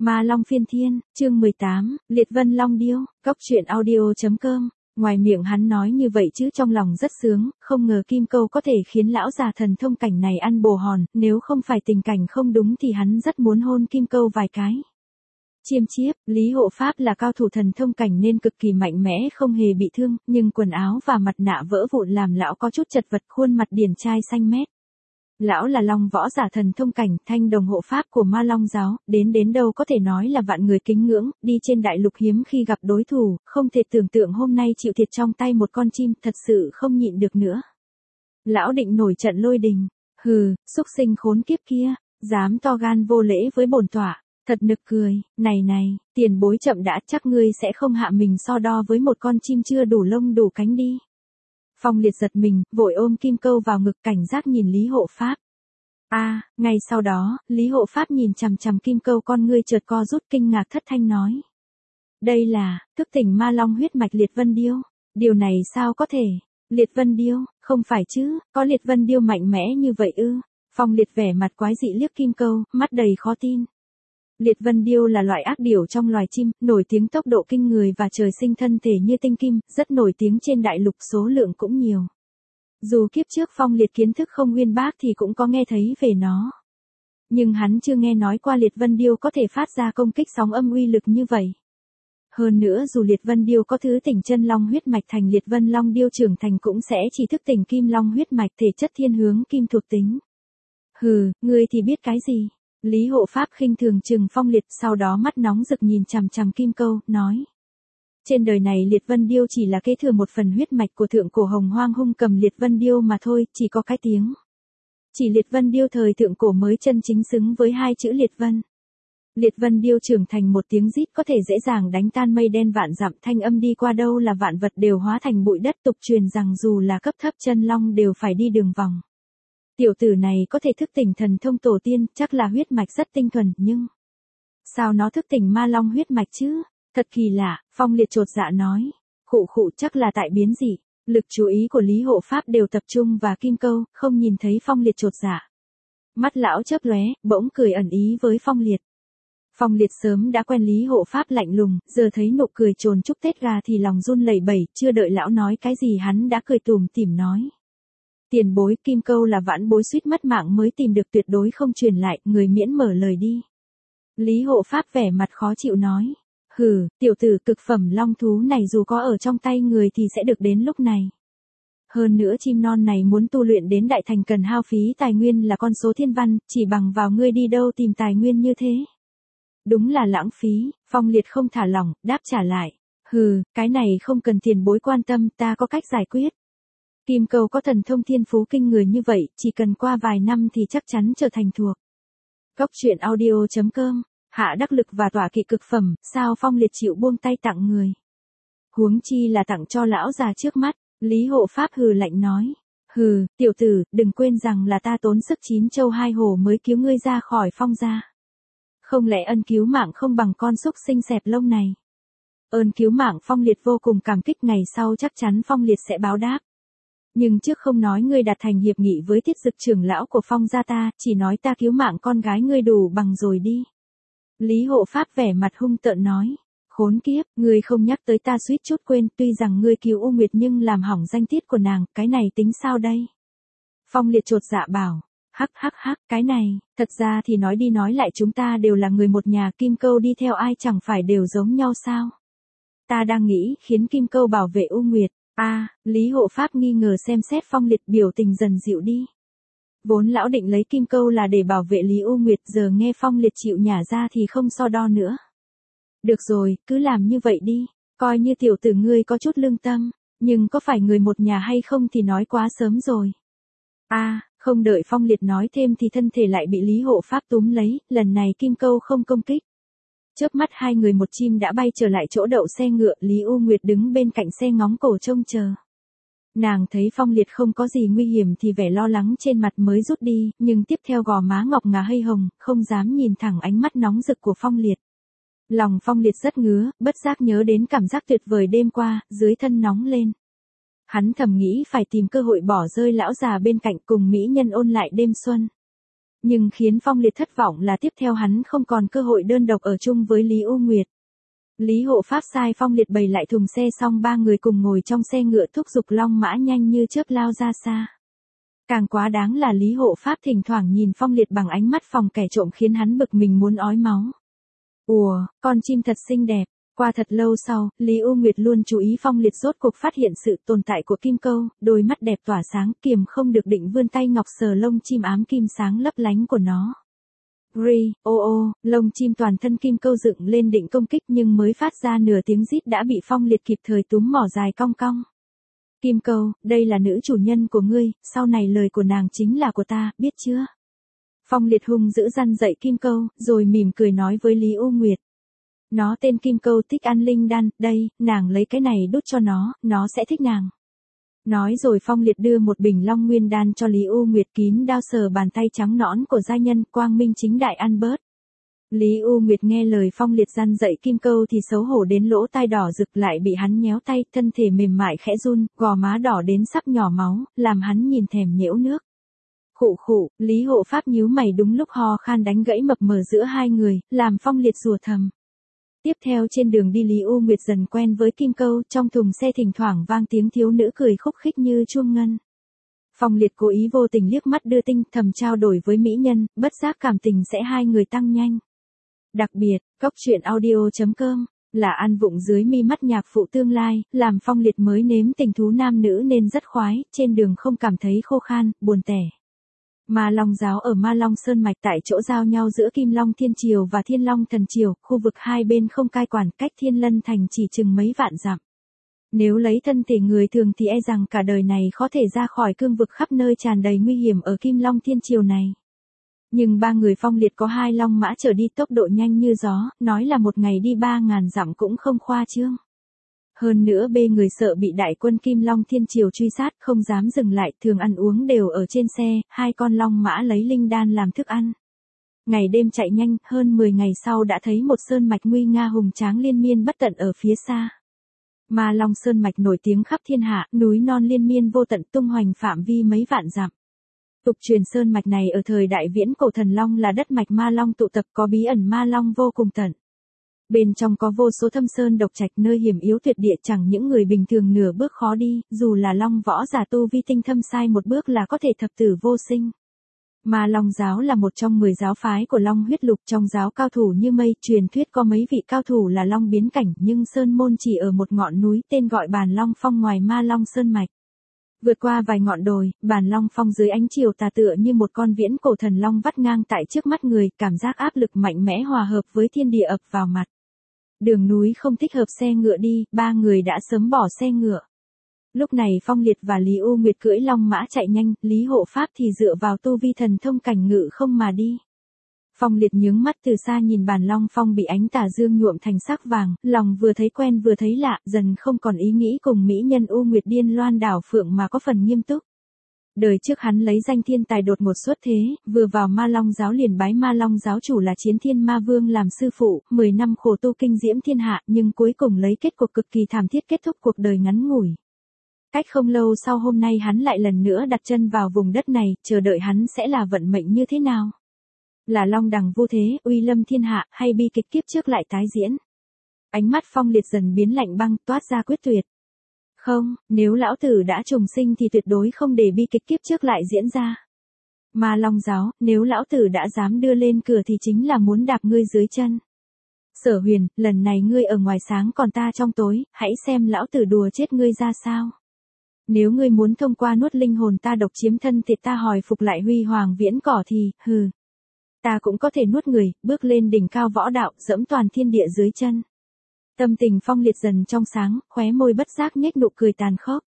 Ma Long phiên thiên, chương 18, Liệt Vân Long Điêu, Cốc truyện audio.com. Ngoài miệng hắn nói như vậy chứ trong lòng rất sướng, không ngờ kim câu có thể khiến lão già thần thông cảnh này ăn bồ hòn, nếu không phải tình cảnh không đúng thì hắn rất muốn hôn kim câu vài cái. Chiêm chiếp, Lý Hộ Pháp là cao thủ thần thông cảnh nên cực kỳ mạnh mẽ không hề bị thương, nhưng quần áo và mặt nạ vỡ vụn làm lão có chút chật vật, khuôn mặt điển trai xanh mét. Lão là Long võ giả thần thông cảnh, thanh đồng hộ pháp của Ma Long giáo, đến đâu có thể nói là vạn người kính ngưỡng, đi trên đại lục hiếm khi gặp đối thủ, không thể tưởng tượng hôm nay chịu thiệt trong tay một con chim, thật sự không nhịn được nữa. Lão định nổi trận lôi đình, hừ, xúc sinh khốn kiếp kia, dám to gan vô lễ với bổn tọa, thật nực cười, này, tiền bối chậm đã, chắc ngươi sẽ không hạ mình so đo với một con chim chưa đủ lông đủ cánh đi. Phong Liệt giật mình, vội ôm kim câu vào ngực cảnh giác nhìn Lý Hộ Pháp. Ngay sau đó, Lý Hộ Pháp nhìn chằm chằm kim câu, con ngươi chợt co rút, kinh ngạc thất thanh nói. Đây là, thức tỉnh Ma Long huyết mạch Liệt Vân Điêu. Điều này sao có thể? Liệt Vân Điêu, không phải chứ, có Liệt Vân Điêu mạnh mẽ như vậy ư? Phong Liệt vẻ mặt quái dị liếc kim câu, mắt đầy khó tin. Liệt Vân Điêu là loại ác điểu trong loài chim, nổi tiếng tốc độ kinh người và trời sinh thân thể như tinh kim, rất nổi tiếng trên đại lục, số lượng cũng nhiều. Dù kiếp trước Phong Liệt kiến thức không uyên bác thì cũng có nghe thấy về nó. Nhưng hắn chưa nghe nói qua Liệt Vân Điêu có thể phát ra công kích sóng âm uy lực như vậy. Hơn nữa dù Liệt Vân Điêu có thứ tỉnh chân long huyết mạch thành Liệt Vân Long Điêu trưởng thành cũng sẽ chỉ thức tỉnh kim long huyết mạch, thể chất thiên hướng kim thuộc tính. Hừ, ngươi thì biết cái gì? Lý Hộ Pháp khinh thường trừng Phong Liệt, sau đó mắt nóng rực nhìn chằm chằm kim câu, nói. Trên đời này Liệt Vân Điêu chỉ là kế thừa một phần huyết mạch của thượng cổ Hồng Hoang hung cầm Liệt Vân Điêu mà thôi, chỉ có cái tiếng. Chỉ Liệt Vân Điêu thời thượng cổ mới chân chính xứng với hai chữ Liệt Vân. Liệt Vân Điêu trưởng thành một tiếng rít có thể dễ dàng đánh tan mây đen vạn dặm, thanh âm đi qua đâu là vạn vật đều hóa thành bụi đất, tục truyền rằng dù là cấp thấp chân long đều phải đi đường vòng. Tiểu tử này có thể thức tỉnh thần thông tổ tiên, chắc là huyết mạch rất tinh thuần, nhưng sao nó thức tỉnh Ma Long huyết mạch chứ? Thật kỳ lạ, Phong Liệt chột dạ nói. Khụ chắc là tại biến dị. Lực chú ý của Lý Hộ Pháp đều tập trung vào kim câu, không nhìn thấy Phong Liệt chột dạ. Mắt lão chớp lóe, bỗng cười ẩn ý với Phong Liệt. Phong Liệt sớm đã quen Lý Hộ Pháp lạnh lùng, giờ thấy nụ cười trồn chúc Tết gà thì lòng run lẩy bẩy, chưa đợi lão nói cái gì hắn đã cười tủm tỉm nói. Tiền bối, kim câu là vãn bối suýt mất mạng mới tìm được, tuyệt đối không truyền lại, người miễn mở lời đi. Lý Hộ Pháp vẻ mặt khó chịu nói. Hừ, tiểu tử, cực phẩm long thú này dù có ở trong tay người thì sẽ được đến lúc này. Hơn nữa chim non này muốn tu luyện đến đại thành cần hao phí tài nguyên là con số thiên văn, chỉ bằng vào ngươi đi đâu tìm tài nguyên như thế. Đúng là lãng phí, Phong Liệt không thả lỏng, đáp trả lại. Hừ, cái này không cần tiền bối quan tâm, ta có cách giải quyết. Kim câu có thần thông thiên phú kinh người như vậy, chỉ cần qua vài năm thì chắc chắn trở thành thuộc. Cốc truyện audio.com. Hạ đắc lực và tỏa kỵ cực phẩm, sao Phong Liệt chịu buông tay tặng người. Huống chi là tặng cho lão già trước mắt, Lý Hộ Pháp hừ lạnh nói. Hừ, tiểu tử, đừng quên rằng là ta tốn sức 9 châu 2 hổ mới cứu ngươi ra khỏi Phong gia. Không lẽ ân cứu mạng không bằng con xúc sinh xẹp lông này. Ơn cứu mạng Phong Liệt vô cùng cảm kích, ngày sau chắc chắn Phong Liệt sẽ báo đáp. Nhưng trước không nói ngươi đạt thành hiệp nghị với Thiết Dực trưởng lão của Phong gia ta, chỉ nói ta cứu mạng con gái ngươi đủ bằng rồi đi. Lý Hộ Pháp vẻ mặt hung tợn nói. Khốn kiếp, ngươi không nhắc tới ta suýt chút quên, tuy rằng ngươi cứu U Nguyệt nhưng làm hỏng danh tiết của nàng, cái này tính sao đây? Phong Liệt chột dạ bảo. Hắc, cái này, thật ra thì nói đi nói lại chúng ta đều là người một nhà, kim câu đi theo ai chẳng phải đều giống nhau sao? Ta đang nghĩ khiến kim câu bảo vệ U Nguyệt. Lý Hộ Pháp nghi ngờ xem xét Phong Liệt, biểu tình dần dịu đi. Vốn lão định lấy kim câu là để bảo vệ Lý U Nguyệt, giờ nghe Phong Liệt chịu nhả ra thì không so đo nữa. Được rồi, cứ làm như vậy đi, coi như tiểu tử ngươi có chút lương tâm, nhưng có phải người một nhà hay không thì nói quá sớm rồi. Không đợi Phong Liệt nói thêm thì thân thể lại bị Lý Hộ Pháp túm lấy, lần này kim câu không công kích. Chớp mắt hai người một chim đã bay trở lại chỗ đậu xe ngựa, Lý U Nguyệt đứng bên cạnh xe ngóng cổ trông chờ. Nàng thấy Phong Liệt không có gì nguy hiểm thì vẻ lo lắng trên mặt mới rút đi, nhưng tiếp theo gò má ngọc ngà hây hồng, không dám nhìn thẳng ánh mắt nóng rực của Phong Liệt. Lòng Phong Liệt rất ngứa, bất giác nhớ đến cảm giác tuyệt vời đêm qua, dưới thân nóng lên. Hắn thầm nghĩ phải tìm cơ hội bỏ rơi lão già bên cạnh cùng mỹ nhân ôn lại đêm xuân. Nhưng khiến Phong Liệt thất vọng là tiếp theo hắn không còn cơ hội đơn độc ở chung với Lý U Nguyệt. Lý Hộ Pháp sai Phong Liệt bày lại thùng xe xong ba người cùng ngồi trong xe ngựa thúc giục long mã nhanh như chớp lao ra xa. Càng quá đáng là Lý Hộ Pháp thỉnh thoảng nhìn Phong Liệt bằng ánh mắt phòng kẻ trộm khiến hắn bực mình muốn ói máu. Ủa, con chim thật xinh đẹp. Qua thật lâu sau, Lý U Nguyệt luôn chú ý Phong Liệt rốt cuộc phát hiện sự tồn tại của kim câu, đôi mắt đẹp tỏa sáng kiềm không được định vươn tay ngọc sờ lông chim ám kim sáng lấp lánh của nó. Ri, ô ô, lông chim toàn thân kim câu dựng lên định công kích nhưng mới phát ra nửa tiếng rít đã bị Phong Liệt kịp thời túm mỏ dài cong cong. Kim câu, đây là nữ chủ nhân của ngươi, sau này lời của nàng chính là của ta, biết chưa? Phong Liệt hung dữ răn dậy kim câu, rồi mỉm cười nói với Lý U Nguyệt. Nó tên kim câu thích ăn linh đan, đây, nàng lấy cái này đút cho nó sẽ thích nàng. Nói rồi Phong Liệt đưa một bình long nguyên đan cho Lý U Nguyệt kín đao sờ bàn tay trắng nõn của giai nhân quang minh chính đại ăn bớt. Lý U Nguyệt nghe lời Phong Liệt răn dậy kim câu thì xấu hổ đến lỗ tai đỏ rực lại bị hắn nhéo tay, thân thể mềm mại khẽ run, gò má đỏ đến sắp nhỏ máu, làm hắn nhìn thèm nhễu nước. Khụ khụ, Lý Hộ Pháp nhíu mày đúng lúc ho khan đánh gãy mập mờ giữa hai người, làm Phong Liệt rủa thầm. Tiếp theo trên đường đi Lý U Nguyệt dần quen với kim câu, trong thùng xe thỉnh thoảng vang tiếng thiếu nữ cười khúc khích như chuông ngân. Phong Liệt cố ý vô tình liếc mắt đưa tinh thầm trao đổi với mỹ nhân, bất giác cảm tình sẽ hai người tăng nhanh. Đặc biệt, cốc truyện audio.com là ăn vụng dưới mi mắt nhạc phụ tương lai, làm Phong Liệt mới nếm tình thú nam nữ nên rất khoái, trên đường không cảm thấy khô khan, buồn tẻ. Ma Long giáo ở Ma Long Sơn Mạch tại chỗ giao nhau giữa Kim Long Thiên Triều và Thiên Long Thần Triều, khu vực hai bên không cai quản cách Thiên Lân Thành chỉ chừng mấy vạn dặm. Nếu lấy thân thể người thường thì e rằng cả đời này khó thể ra khỏi cương vực khắp nơi tràn đầy nguy hiểm ở Kim Long Thiên Triều này. Nhưng ba người Phong Liệt có hai long mã chở đi tốc độ nhanh như gió, nói là một ngày đi 3.000 dặm cũng không khoa trương. Hơn nữa bê người sợ bị đại quân Kim Long Thiên Triều truy sát, không dám dừng lại, thường ăn uống đều ở trên xe, hai con long mã lấy linh đan làm thức ăn. Ngày đêm chạy nhanh, hơn 10 ngày sau đã thấy một sơn mạch nguy nga hùng tráng liên miên bất tận ở phía xa. Ma Long Sơn Mạch nổi tiếng khắp thiên hạ, núi non liên miên vô tận tung hoành phạm vi mấy vạn dặm. Tục truyền sơn mạch này ở thời đại viễn cổ thần long là đất mạch ma long tụ tập có bí ẩn ma long vô cùng tận. Bên trong có vô số thâm sơn độc trạch nơi hiểm yếu tuyệt địa chẳng những người bình thường nửa bước khó đi, dù là long võ giả tu vi tinh thâm sai một bước là có thể thập tử vô sinh. Ma Long giáo là một trong 10 giáo phái của Long huyết lục, trong giáo cao thủ như mây, truyền thuyết có mấy vị cao thủ là long biến cảnh, nhưng sơn môn chỉ ở một ngọn núi tên gọi Bàn Long Phong ngoài Ma Long Sơn Mạch. Vượt qua vài ngọn đồi, Bàn Long Phong dưới ánh chiều tà tựa như một con viễn cổ thần long vắt ngang tại trước mắt người, cảm giác áp lực mạnh mẽ hòa hợp với thiên địa ập vào mặt. Đường núi không thích hợp xe ngựa đi, ba người đã sớm bỏ xe ngựa. Lúc này Phong Liệt và Lý U Nguyệt cưỡi long mã chạy nhanh, Lý Hộ Pháp thì dựa vào tu vi thần thông cảnh ngự không mà đi. Phong Liệt nhướng mắt từ xa nhìn Bàn Long Phong bị ánh tà dương nhuộm thành sắc vàng, lòng vừa thấy quen vừa thấy lạ, dần không còn ý nghĩ cùng mỹ nhân U Nguyệt điên loan đảo phượng mà có phần nghiêm túc. Đời trước hắn lấy danh thiên tài đột ngột xuất thế, vừa vào Ma Long giáo liền bái Ma Long giáo chủ là Chiến Thiên Ma Vương làm sư phụ, 10 năm khổ tu kinh diễm thiên hạ, nhưng cuối cùng lấy kết cục cực kỳ thảm thiết kết thúc cuộc đời ngắn ngủi. Cách không lâu sau hôm nay hắn lại lần nữa đặt chân vào vùng đất này, chờ đợi hắn sẽ là vận mệnh như thế nào? Là long đằng vô thế, uy lâm thiên hạ, hay bi kịch kiếp trước lại tái diễn? Ánh mắt Phong Liệt dần biến lạnh băng, toát ra quyết tuyệt. Không, nếu lão tử đã trùng sinh thì tuyệt đối không để bi kịch kiếp trước lại diễn ra. Ma Long giáo, nếu lão tử đã dám đưa lên cửa thì chính là muốn đạp ngươi dưới chân. Sở Huyền, lần này ngươi ở ngoài sáng còn ta trong tối, hãy xem lão tử đùa chết ngươi ra sao. Nếu ngươi muốn thông qua nuốt linh hồn ta độc chiếm thân thì ta hồi phục lại huy hoàng viễn cỏ thì, hừ. Ta cũng có thể nuốt người, bước lên đỉnh cao võ đạo, dẫm toàn thiên địa dưới chân. Tâm tình Phong Liệt dần trong sáng, khóe môi bất giác nhếch nụ cười tàn khốc.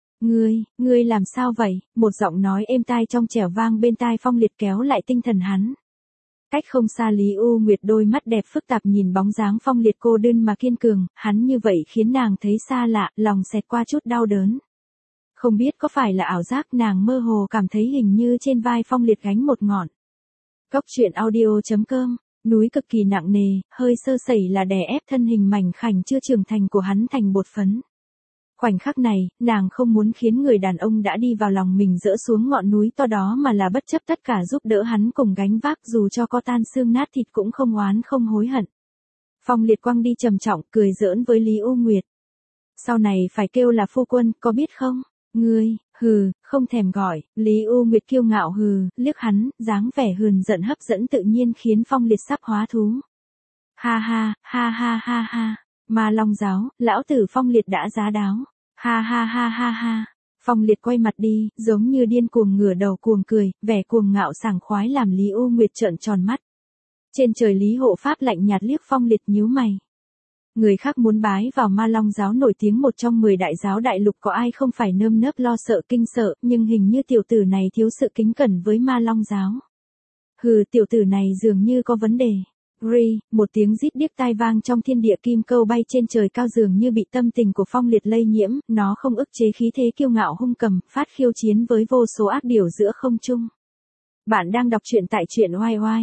Ngươi làm sao vậy? Một giọng nói êm tai trong trẻo vang bên tai Phong Liệt kéo lại tinh thần hắn. Cách không xa Lý U Nguyệt đôi mắt đẹp phức tạp nhìn bóng dáng Phong Liệt cô đơn mà kiên cường, hắn như vậy khiến nàng thấy xa lạ, lòng xẹt qua chút đau đớn. Không biết có phải là ảo giác, nàng mơ hồ cảm thấy hình như trên vai Phong Liệt gánh một ngọn. Cốc truyện audio.com, núi cực kỳ nặng nề, hơi sơ sẩy là đè ép thân hình mảnh khảnh chưa trưởng thành của hắn thành bột phấn. Khoảnh khắc này, nàng không muốn khiến người đàn ông đã đi vào lòng mình dỡ xuống ngọn núi to đó mà là bất chấp tất cả giúp đỡ hắn cùng gánh vác, dù cho có tan xương nát thịt cũng không oán không hối hận. Phong Liệt quăng đi trầm trọng, cười giỡn với Lý U Nguyệt. Sau này phải kêu là phu quân, có biết không? Ngươi, hừ, không thèm gọi. Lý U Nguyệt kiêu ngạo hừ, liếc hắn, dáng vẻ hờn giận hấp dẫn tự nhiên khiến Phong Liệt sắp hóa thú. Ha ha, ha ha ha ha. Ma Long giáo, lão tử Phong Liệt đã giá đáo. Ha ha ha ha ha. Phong Liệt quay mặt đi, giống như điên cuồng ngửa đầu cuồng cười, vẻ cuồng ngạo sảng khoái làm Lý U Nguyệt trợn tròn mắt. Trên trời Lý Hộ Pháp lạnh nhạt liếc Phong Liệt nhíu mày. Người khác muốn bái vào Ma Long giáo nổi tiếng một trong 10 đại giáo đại lục có ai không phải nơm nớp lo sợ kinh sợ, nhưng hình như tiểu tử này thiếu sự kính cẩn với Ma Long giáo. Hừ, tiểu tử này dường như có vấn đề. Ri, một tiếng rít điếc tai vang trong thiên địa, kim câu bay trên trời cao dường như bị tâm tình của Phong Liệt lây nhiễm, nó không ức chế khí thế kiêu ngạo hung cầm, phát khiêu chiến với vô số ác điểu giữa không trung. Bạn đang đọc truyện tại truyện oai oai.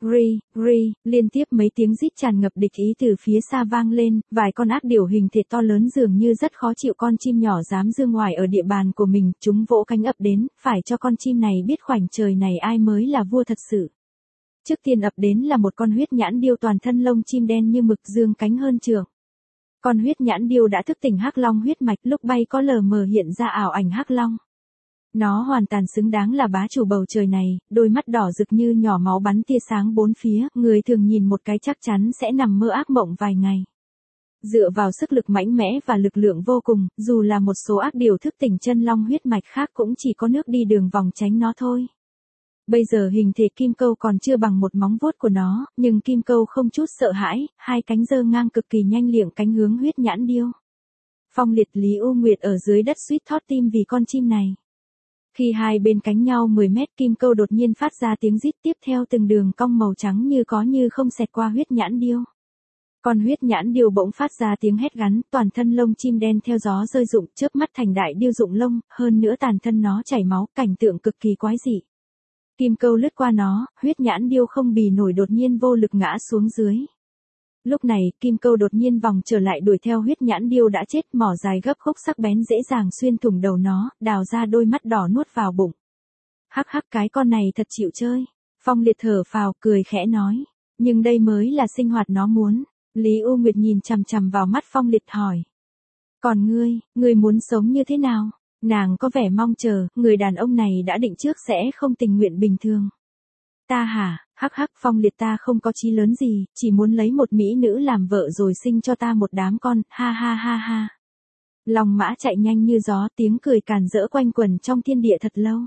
Ri, liên tiếp mấy tiếng rít tràn ngập địch ý từ phía xa vang lên, vài con ác điểu hình thể to lớn dường như rất khó chịu con chim nhỏ dám dương ngoài ở địa bàn của mình, chúng vỗ cánh ập đến, phải cho con chim này biết khoảnh trời này ai mới là vua thật sự. Trước tiên ập đến là một con huyết nhãn điêu toàn thân lông chim đen như mực dương cánh hơn trượng. Con huyết nhãn điêu đã thức tỉnh hắc long huyết mạch, lúc bay có lờ mờ hiện ra ảo ảnh hắc long. Nó hoàn toàn xứng đáng là bá chủ bầu trời này, đôi mắt đỏ rực như nhỏ máu bắn tia sáng bốn phía, người thường nhìn một cái chắc chắn sẽ nằm mơ ác mộng vài ngày. Dựa vào sức lực mạnh mẽ và lực lượng vô cùng, dù là một số ác điều thức tỉnh chân long huyết mạch khác cũng chỉ có nước đi đường vòng tránh nó thôi. Bây giờ hình thể kim câu còn chưa bằng một móng vuốt của nó, nhưng kim câu không chút sợ hãi, hai cánh giơ ngang cực kỳ nhanh liệng cánh hướng huyết nhãn điêu. Phong Liệt, Lý U Nguyệt ở dưới đất suýt thót tim vì con chim này. Khi hai bên cánh nhau 10 mét, kim câu đột nhiên phát ra tiếng rít, tiếp theo từng đường cong màu trắng như có như không xẹt qua huyết nhãn điêu. Con huyết nhãn điêu bỗng phát ra tiếng hét gắn, toàn thân lông chim đen theo gió rơi rụng, chớp mắt thành đại điêu rụng lông, hơn nữa tàn thân nó chảy máu, cảnh tượng cực kỳ quái dị. Kim câu lướt qua nó, huyết nhãn điêu không bì nổi đột nhiên vô lực ngã xuống dưới. Lúc này, kim câu đột nhiên vòng trở lại đuổi theo huyết nhãn điêu đã chết, mỏ dài gấp khúc sắc bén dễ dàng xuyên thủng đầu nó, đào ra đôi mắt đỏ nuốt vào bụng. Hắc hắc, cái con này thật chịu chơi. Phong Liệt thở phào, cười khẽ nói. Nhưng đây mới là sinh hoạt nó muốn. Lý U Nguyệt nhìn chằm chằm vào mắt Phong Liệt hỏi. Còn ngươi muốn sống như thế nào? Nàng có vẻ mong chờ, người đàn ông này đã định trước sẽ không tình nguyện bình thường. Ta hả, hắc hắc, Phong Liệt, ta không có chí lớn gì, chỉ muốn lấy một mỹ nữ làm vợ rồi sinh cho ta một đám con, ha ha ha ha. Long mã chạy nhanh như gió, tiếng cười càn rỡ quanh quẩn trong thiên địa thật lâu.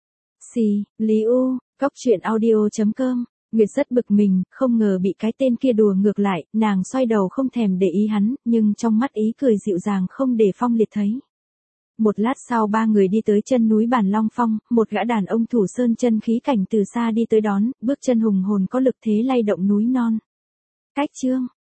Lý U, Cốc Truyện Audio.com. Nguyệt rất bực mình, không ngờ bị cái tên kia đùa ngược lại, nàng xoay đầu không thèm để ý hắn, nhưng trong mắt ý cười dịu dàng không để Phong Liệt thấy. Một lát sau ba người đi tới chân núi Bản Long Phong, một gã đàn ông thủ sơn chân khí cảnh từ xa đi tới đón, bước chân hùng hồn có lực thế lay động núi non. Cách chương